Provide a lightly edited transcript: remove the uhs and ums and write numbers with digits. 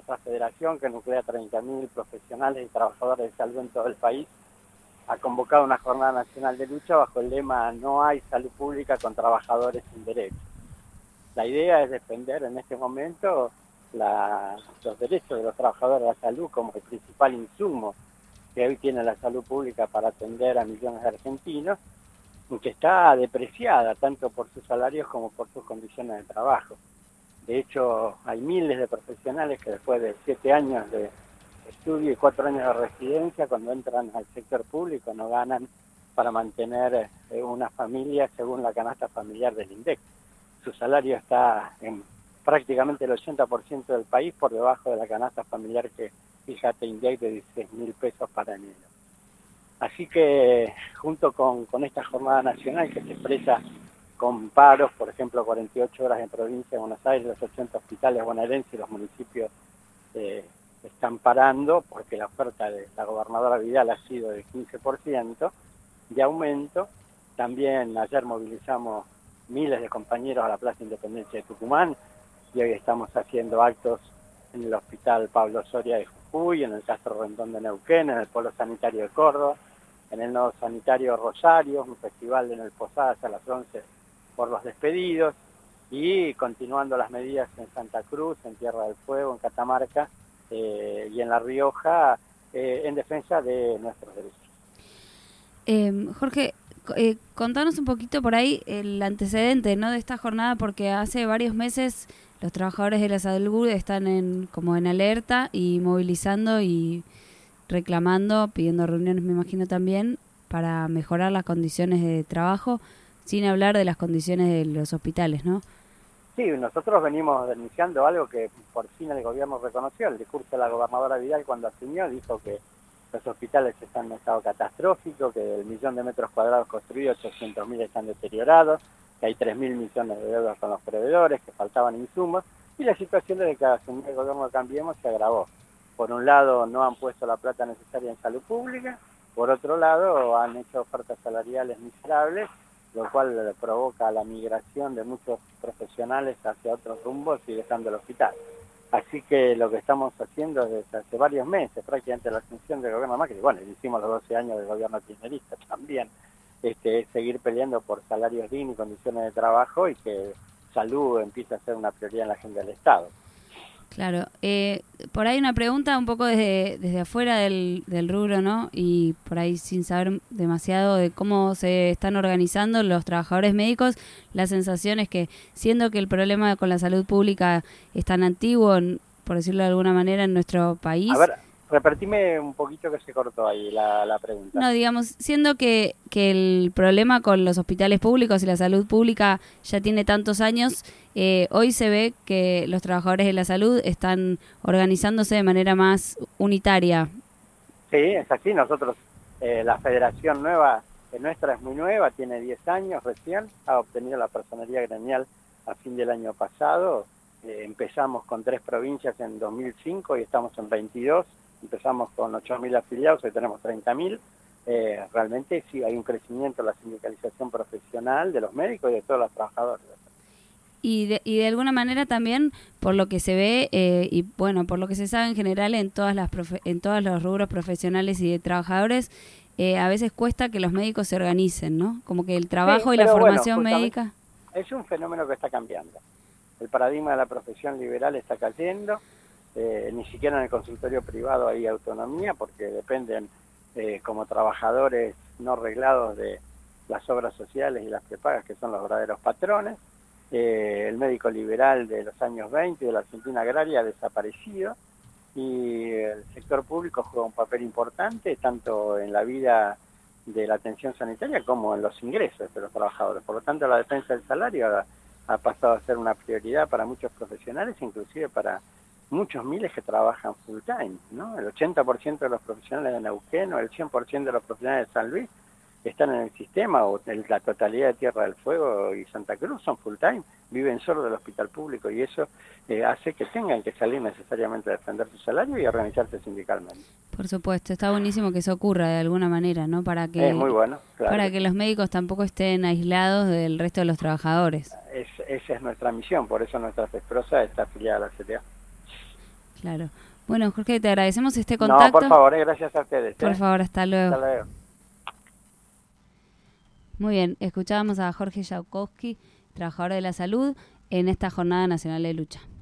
nuestra federación, que nuclea 30.000 profesionales y trabajadores de salud en todo el país, ha convocado una jornada nacional de lucha bajo el lema "No hay salud pública con trabajadores sin derechos". La idea es defender en este momento los derechos de los trabajadores de la salud como el principal insumo que hoy tiene la salud pública para atender a millones de argentinos, que está depreciada tanto por sus salarios como por sus condiciones de trabajo. De hecho, hay miles de profesionales que después de 7 años de estudio y 4 años de residencia, cuando entran al sector público, no ganan para mantener una familia según la canasta familiar del INDEC. Su salario está en prácticamente el 80% del país por debajo de la canasta familiar que fija INDEC de 16.000 pesos para enero. Así que junto con esta jornada nacional que se expresa con paros, por ejemplo, 48 horas en provincia de Buenos Aires, los 80 hospitales bonaerenses y los municipios están parando porque la oferta de la gobernadora Vidal ha sido de 15% de aumento. También ayer movilizamos miles de compañeros a la Plaza Independencia de Tucumán y hoy estamos haciendo actos en el Hospital Pablo Soria de Jujuy, en el Castro Rendón de Neuquén, en el Polo Sanitario de Córdoba, en el Nodo Sanitario Rosario, un festival en el Posadas a las 11 por los despedidos, y continuando las medidas en Santa Cruz, en Tierra del Fuego, en Catamarca y en La Rioja, en defensa de nuestros derechos. Jorge, contanos un poquito por ahí el antecedente, ¿no?, de esta jornada, porque hace varios meses los trabajadores de la salud están como en alerta y movilizando y reclamando, pidiendo reuniones, me imagino también, para mejorar las condiciones de trabajo, sin hablar de las condiciones de los hospitales, ¿no? Sí, nosotros venimos denunciando algo que por fin el gobierno reconoció. El discurso de la gobernadora Vidal cuando asumió dijo que los hospitales están en estado catastrófico, que del 1.000.000 de metros cuadrados construidos, 800.000 están deteriorados, que hay 3.000 millones de deudas con los proveedores, que faltaban insumos, y la situación desde que asumió el gobierno de Cambiemos se agravó. Por un lado, no han puesto la plata necesaria en salud pública, por otro lado, han hecho ofertas salariales miserables, lo cual provoca la migración de muchos profesionales hacia otros rumbos y dejando el hospital. Así que lo que estamos haciendo desde hace varios meses, prácticamente la asunción del gobierno Macri, bueno, hicimos los 12 años del gobierno kirchnerista también, es seguir peleando por salarios dignos y condiciones de trabajo y que salud empiece a ser una prioridad en la agenda del Estado. Claro, por ahí una pregunta un poco desde afuera del rubro, ¿no? Y por ahí sin saber demasiado de cómo se están organizando los trabajadores médicos, la sensación es que, siendo que el problema con la salud pública es tan antiguo, por decirlo de alguna manera, en nuestro país. A ver, repetime un poquito que se cortó ahí la pregunta. No, digamos, siendo que el problema con los hospitales públicos y la salud pública ya tiene tantos años, hoy se ve que los trabajadores de la salud están organizándose de manera más unitaria. Sí, es así. Nosotros, la federación nuestra es muy nueva, tiene 10 años recién, ha obtenido la personería gremial a fin del año pasado. Empezamos con 3 provincias en 2005 y estamos en 22. Empezamos con 8.000 afiliados, hoy tenemos 30.000. Realmente sí hay un crecimiento en la sindicalización profesional de los médicos y de todos los trabajadores. Y de alguna manera también, por lo que se ve y bueno, por lo que se sabe en general en en todos los rubros profesionales y de trabajadores, a veces cuesta que los médicos se organicen, ¿no? Como que el trabajo Sí, y la pero formación bueno, médica. es un fenómeno que está cambiando. El paradigma de la profesión liberal está cayendo. Ni siquiera en el consultorio privado hay autonomía porque dependen como trabajadores no reglados de las obras sociales y las prepagas, que son los verdaderos patrones. El médico liberal de los años 20 de la Argentina agraria ha desaparecido y el sector público juega un papel importante tanto en la vida de la atención sanitaria como en los ingresos de los trabajadores. Por lo tanto, la defensa del salario ha pasado a ser una prioridad para muchos profesionales, inclusive para muchos miles que trabajan full time, ¿no? El 80% de los profesionales de Neuquén o el 100% de los profesionales de San Luis están en el sistema, o la totalidad de Tierra del Fuego y Santa Cruz son full time, viven solo del hospital público, y eso hace que tengan que salir necesariamente a defender su salario y organizarse sindicalmente. Por supuesto, está buenísimo que eso ocurra de alguna manera, ¿no? Es muy bueno, claro. Para que los médicos tampoco estén aislados del resto de los trabajadores. Esa es nuestra misión, por eso nuestra FESPROSA está afiliada a la CTA. Claro. Bueno, Jorge, te agradecemos este contacto. No, por favor, gracias a ustedes. Por favor, hasta luego. Hasta luego. Muy bien, escuchábamos a Jorge Jaukowski, trabajador de la salud, en esta Jornada Nacional de Lucha.